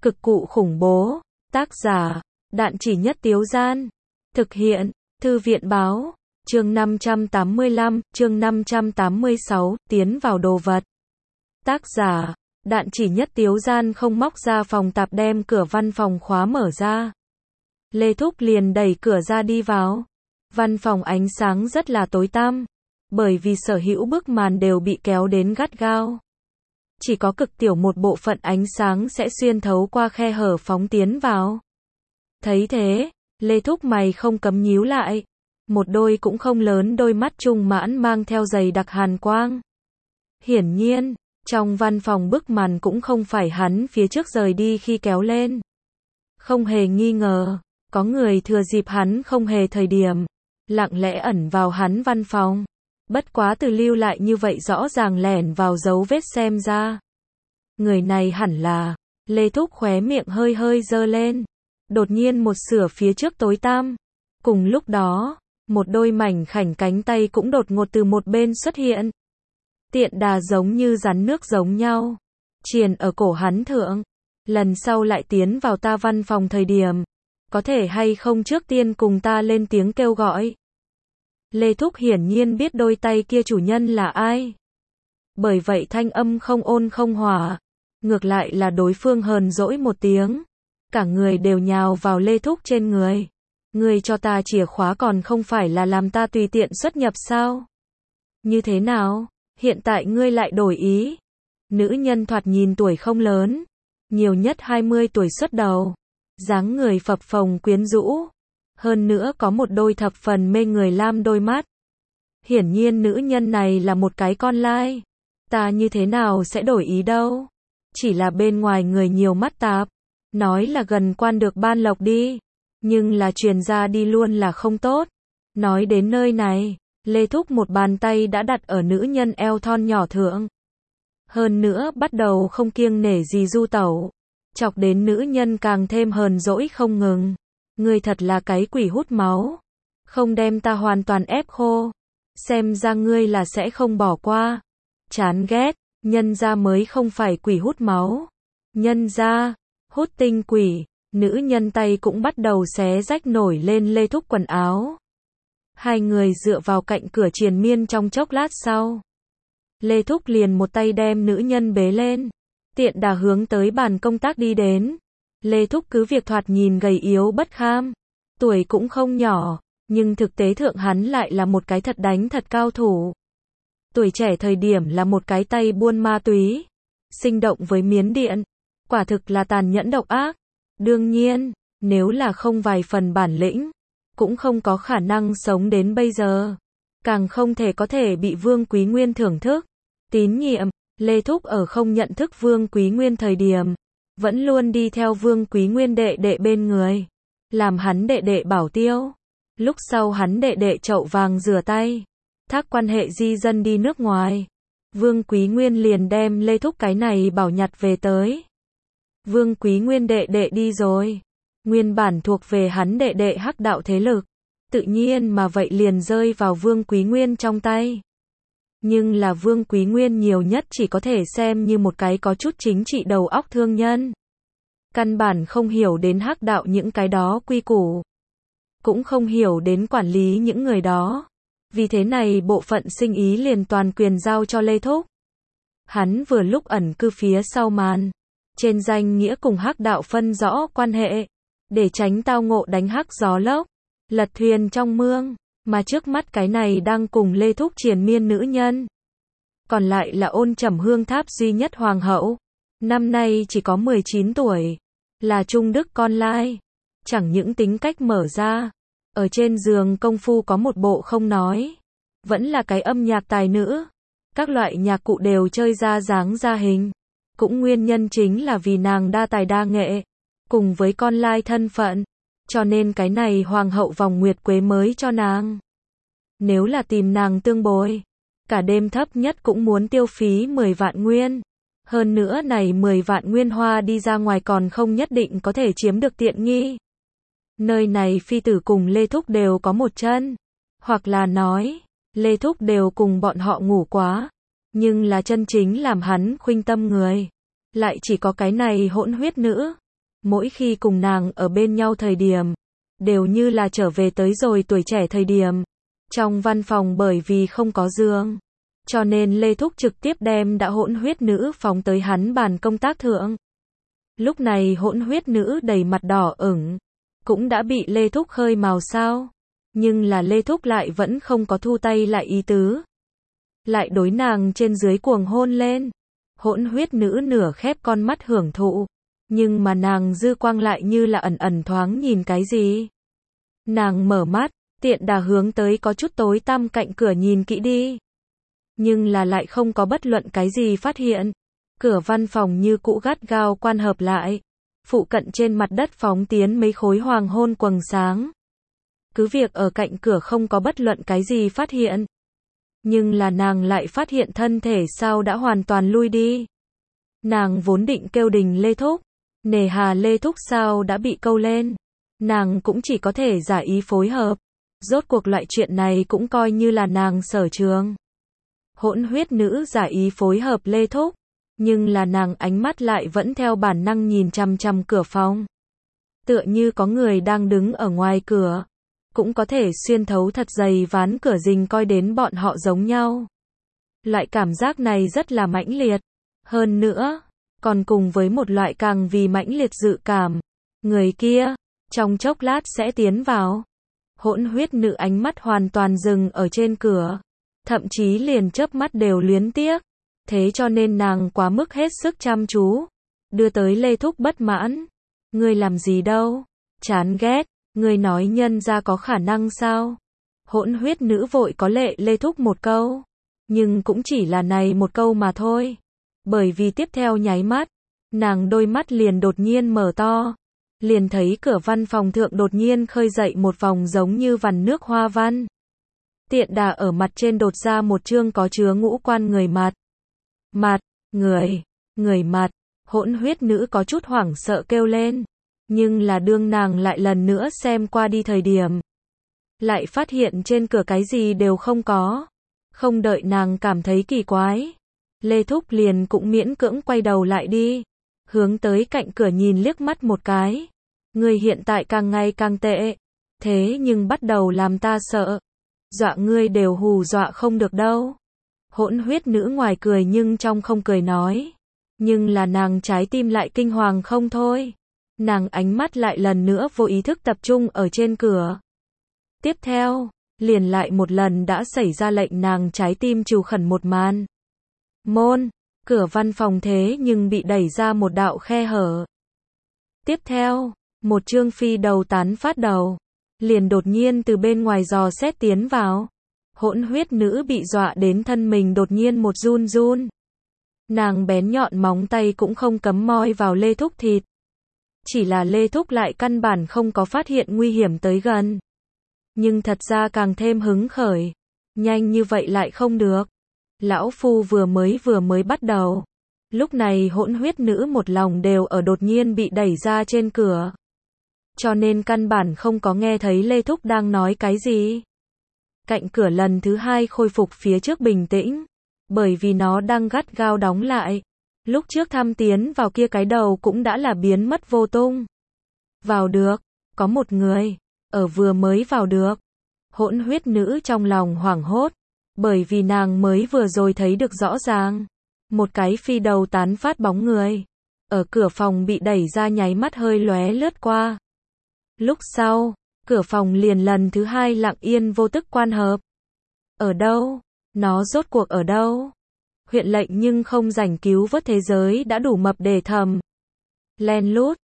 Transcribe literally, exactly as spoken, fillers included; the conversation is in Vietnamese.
Cực cụ khủng bố. Tác giả, Đạn Chỉ Nhất Tiếu Gian. Thực hiện, Thư viện báo. Chương năm trăm tám mươi lăm, chương năm trăm tám mươi sáu, tiến vào đồ vật. Tác giả, Đạn Chỉ Nhất Tiếu Gian không móc ra phòng tạp đem cửa văn phòng khóa mở ra. Lê Thúc liền đẩy cửa ra đi vào. Văn phòng ánh sáng rất là tối tăm, bởi vì sở hữu bức màn đều bị kéo đến gắt gao. Chỉ có cực tiểu một bộ phận ánh sáng sẽ xuyên thấu qua khe hở phóng tiến vào. Thấy thế, Lê Thúc mày không cấm nhíu lại. Một đôi cũng không lớn đôi mắt trung mãn mang theo dày đặc hàn quang. Hiển nhiên, trong văn phòng bức màn cũng không phải hắn phía trước rời đi khi kéo lên. Không hề nghi ngờ, có người thừa dịp hắn không hề thời điểm, lặng lẽ ẩn vào hắn văn phòng. Bất quá từ lưu lại như vậy rõ ràng lẻn vào dấu vết xem ra. Người này hẳn là, Lê Thúc khóe miệng hơi hơi dơ lên. Đột nhiên một sửa phía trước tối tăm. Cùng lúc đó, một đôi mảnh khảnh cánh tay cũng đột ngột từ một bên xuất hiện. Tiện đà giống như rắn nước giống nhau. Triền ở cổ hắn thượng. Lần sau lại tiến vào ta văn phòng thời điểm. Có thể hay không trước tiên cùng ta lên tiếng kêu gọi. Lê Thúc hiển nhiên biết đôi tay kia chủ nhân là ai. Bởi vậy thanh âm không ôn không hỏa. Ngược lại là đối phương hờn dỗi một tiếng. Cả người đều nhào vào Lê Thúc trên người. Ngươi cho ta chìa khóa còn không phải là làm ta tùy tiện xuất nhập sao? Như thế nào? Hiện tại ngươi lại đổi ý. Nữ nhân thoạt nhìn tuổi không lớn. Nhiều nhất hai mươi tuổi xuất đầu. Dáng người phập phồng quyến rũ. Hơn nữa có một đôi thập phần mê người lam đôi mắt. Hiển nhiên nữ nhân này là một cái con lai. Ta như thế nào sẽ đổi ý đâu. Chỉ là bên ngoài người nhiều mắt tạp. Nói là gần quan được ban lộc đi. Nhưng là truyền ra đi luôn là không tốt. Nói đến nơi này, Lê Thúc một bàn tay đã đặt ở nữ nhân eo thon nhỏ thượng. Hơn nữa bắt đầu không kiêng nể gì du tẩu. Chọc đến nữ nhân càng thêm hờn dỗi không ngừng. Ngươi thật là cái quỷ hút máu. Không đem ta hoàn toàn ép khô. Xem ra ngươi là sẽ không bỏ qua. Chán ghét, nhân ra mới không phải quỷ hút máu. Nhân ra, hút tinh quỷ. Nữ nhân tay cũng bắt đầu xé rách nổi lên Lê Thúc quần áo. Hai người dựa vào cạnh cửa triền miên trong chốc lát sau. Lê Thúc liền một tay đem nữ nhân bế lên. Tiện đà hướng tới bàn công tác đi đến. Lê Thúc cứ việc thoạt nhìn gầy yếu bất kham. Tuổi cũng không nhỏ. Nhưng thực tế thượng hắn lại là một cái thật đánh thật cao thủ. Tuổi trẻ thời điểm là một cái tay buôn ma túy. Sinh động với miến điện. Quả thực là tàn nhẫn độc ác. Đương nhiên, nếu là không vài phần bản lĩnh, cũng không có khả năng sống đến bây giờ. Càng không thể có thể bị Vương Quý Nguyên thưởng thức, tín nhiệm. Lê Thúc ở không nhận thức Vương Quý Nguyên thời điểm, vẫn luôn đi theo Vương Quý Nguyên đệ đệ bên người, làm hắn đệ đệ bảo tiêu. Lúc sau hắn đệ đệ chậu vàng rửa tay, thác quan hệ di dân đi nước ngoài. Vương Quý Nguyên liền đem Lê Thúc cái này bảo nhặt về tới. Vương Quý Nguyên đệ đệ đi rồi. Nguyên bản thuộc về hắn đệ đệ hắc đạo thế lực. Tự nhiên mà vậy liền rơi vào Vương Quý Nguyên trong tay. Nhưng là Vương Quý Nguyên nhiều nhất chỉ có thể xem như một cái có chút chính trị đầu óc thương nhân. Căn bản không hiểu đến hắc đạo những cái đó quy củ. Cũng không hiểu đến quản lý những người đó. Vì thế này bộ phận sinh ý liền toàn quyền giao cho Lê Thúc. Hắn vừa lúc ẩn cư phía sau màn. Trên danh nghĩa cùng hắc đạo phân rõ quan hệ, để tránh tao ngộ đánh hắc gió lốc, lật thuyền trong mương, mà trước mắt cái này đang cùng Lê Thúc triền miên nữ nhân. Còn lại là Ôn Trầm Hương Tháp duy nhất hoàng hậu, năm nay chỉ có mười chín tuổi, là Trung Đức con lai, chẳng những tính cách mở ra, ở trên giường công phu có một bộ không nói, vẫn là cái âm nhạc tài nữ, các loại nhạc cụ đều chơi ra dáng ra hình. Cũng nguyên nhân chính là vì nàng đa tài đa nghệ, cùng với con lai thân phận, cho nên cái này hoàng hậu vòng nguyệt quế mới cho nàng. Nếu là tìm nàng tương bồi, cả đêm thấp nhất cũng muốn tiêu phí mười vạn nguyên. Hơn nữa này mười vạn nguyên hoa đi ra ngoài còn không nhất định có thể chiếm được tiện nghi. Nơi này phi tử cùng Lê Thúc đều có một chân, hoặc là nói, Lê Thúc đều cùng bọn họ ngủ quá. Nhưng là chân chính làm hắn khuynh tâm người, lại chỉ có cái này hỗn huyết nữ. Mỗi khi cùng nàng ở bên nhau thời điểm, đều như là trở về tới rồi tuổi trẻ thời điểm. Trong văn phòng bởi vì không có giường, cho nên Lê Thúc trực tiếp đem đã hỗn huyết nữ phóng tới hắn bàn công tác thượng. Lúc này hỗn huyết nữ đầy mặt đỏ ửng, cũng đã bị Lê Thúc khơi màu sao. Nhưng là Lê Thúc lại vẫn không có thu tay lại ý tứ. Lại đối nàng trên dưới cuồng hôn lên. Hỗn huyết nữ nửa khép con mắt hưởng thụ. Nhưng mà nàng dư quang lại như là ẩn ẩn thoáng nhìn cái gì. Nàng mở mắt, tiện đà hướng tới có chút tối tăm cạnh cửa nhìn kỹ đi. Nhưng là lại không có bất luận cái gì phát hiện. Cửa văn phòng như cũ gắt gao quan hợp lại. Phụ cận trên mặt đất phóng tiến mấy khối hoàng hôn quầng sáng. Cứ việc ở cạnh cửa không có bất luận cái gì phát hiện. Nhưng là nàng lại phát hiện thân thể sao đã hoàn toàn lui đi. Nàng vốn định kêu đình Lê Thúc. Nề hà Lê Thúc sao đã bị câu lên. Nàng cũng chỉ có thể giả ý phối hợp. Rốt cuộc loại chuyện này cũng coi như là nàng sở trường. Hỗn huyết nữ giả ý phối hợp Lê Thúc. Nhưng là nàng ánh mắt lại vẫn theo bản năng nhìn chằm chằm cửa phòng. Tựa như có người đang đứng ở ngoài cửa. Cũng có thể xuyên thấu thật dày ván cửa rình coi đến bọn họ giống nhau. Loại cảm giác này rất là mãnh liệt. Hơn nữa, còn cùng với một loại càng vì mãnh liệt dự cảm. Người kia, trong chốc lát sẽ tiến vào. Hỗn huyết nữ ánh mắt hoàn toàn dừng ở trên cửa. Thậm chí liền chớp mắt đều luyến tiếc. Thế cho nên nàng quá mức hết sức chăm chú. Đưa tới Lê Thúc bất mãn. Ngươi làm gì đâu? Chán ghét. Ngươi nói nhân ra có khả năng sao? Hỗn huyết nữ vội có lệ Lê Thúc một câu. Nhưng cũng chỉ là này một câu mà thôi. Bởi vì tiếp theo nháy mắt, nàng đôi mắt liền đột nhiên mở to. Liền thấy cửa văn phòng thượng đột nhiên khơi dậy một vòng giống như vằn nước hoa văn. Tiện đà ở mặt trên đột ra một chương có chứa ngũ quan người mặt. Mặt, người, người mặt. Hỗn huyết nữ có chút hoảng sợ kêu lên. Nhưng là đương nàng lại lần nữa xem qua đi thời điểm. Lại phát hiện trên cửa cái gì đều không có. Không đợi nàng cảm thấy kỳ quái. Lê Thúc liền cũng miễn cưỡng quay đầu lại đi. Hướng tới cạnh cửa nhìn liếc mắt một cái. Ngươi hiện tại càng ngày càng tệ. Thế nhưng bắt đầu làm ta sợ. Dọa ngươi đều hù dọa không được đâu. Hỗn huyết nữ ngoài cười nhưng trong không cười nói. Nhưng là nàng trái tim lại kinh hoàng không thôi. Nàng ánh mắt lại lần nữa vô ý thức tập trung ở trên cửa. Tiếp theo, liền lại một lần đã xảy ra lệnh nàng trái tim trù khẩn một màn. Môn, cửa văn phòng thế nhưng bị đẩy ra một đạo khe hở. Tiếp theo, một chương phi đầu tán phát đầu, liền đột nhiên từ bên ngoài dò xét tiến vào. Hỗn huyết nữ bị dọa đến thân mình đột nhiên một run run. Nàng bén nhọn móng tay cũng không cấm moi vào Lê Thúc thịt. Chỉ là Lê Thúc lại căn bản không có phát hiện nguy hiểm tới gần. Nhưng thật ra càng thêm hứng khởi. Nhanh như vậy lại không được. Lão phu vừa mới vừa mới bắt đầu. Lúc này hỗn huyết nữ một lòng đều ở đột nhiên bị đẩy ra trên cửa. Cho nên căn bản không có nghe thấy Lê Thúc đang nói cái gì. Cạnh cửa lần thứ hai khôi phục phía trước bình tĩnh. Bởi vì nó đang gắt gao đóng lại. Lúc trước thăm tiến vào kia cái đầu cũng đã là biến mất vô tung. Vào được, có một người, ở vừa mới vào được. Hỗn huyết nữ trong lòng hoảng hốt, bởi vì nàng mới vừa rồi thấy được rõ ràng. Một cái phi đầu tán phát bóng người, ở cửa phòng bị đẩy ra nháy mắt hơi lóe lướt qua. Lúc sau, cửa phòng liền lần thứ hai lặng yên vô tức quan hợp. Ở đâu? Nó rốt cuộc ở đâu? Huyện lệnh nhưng không rảnh cứu vớt thế giới đã đủ mập để thầm. Len lút,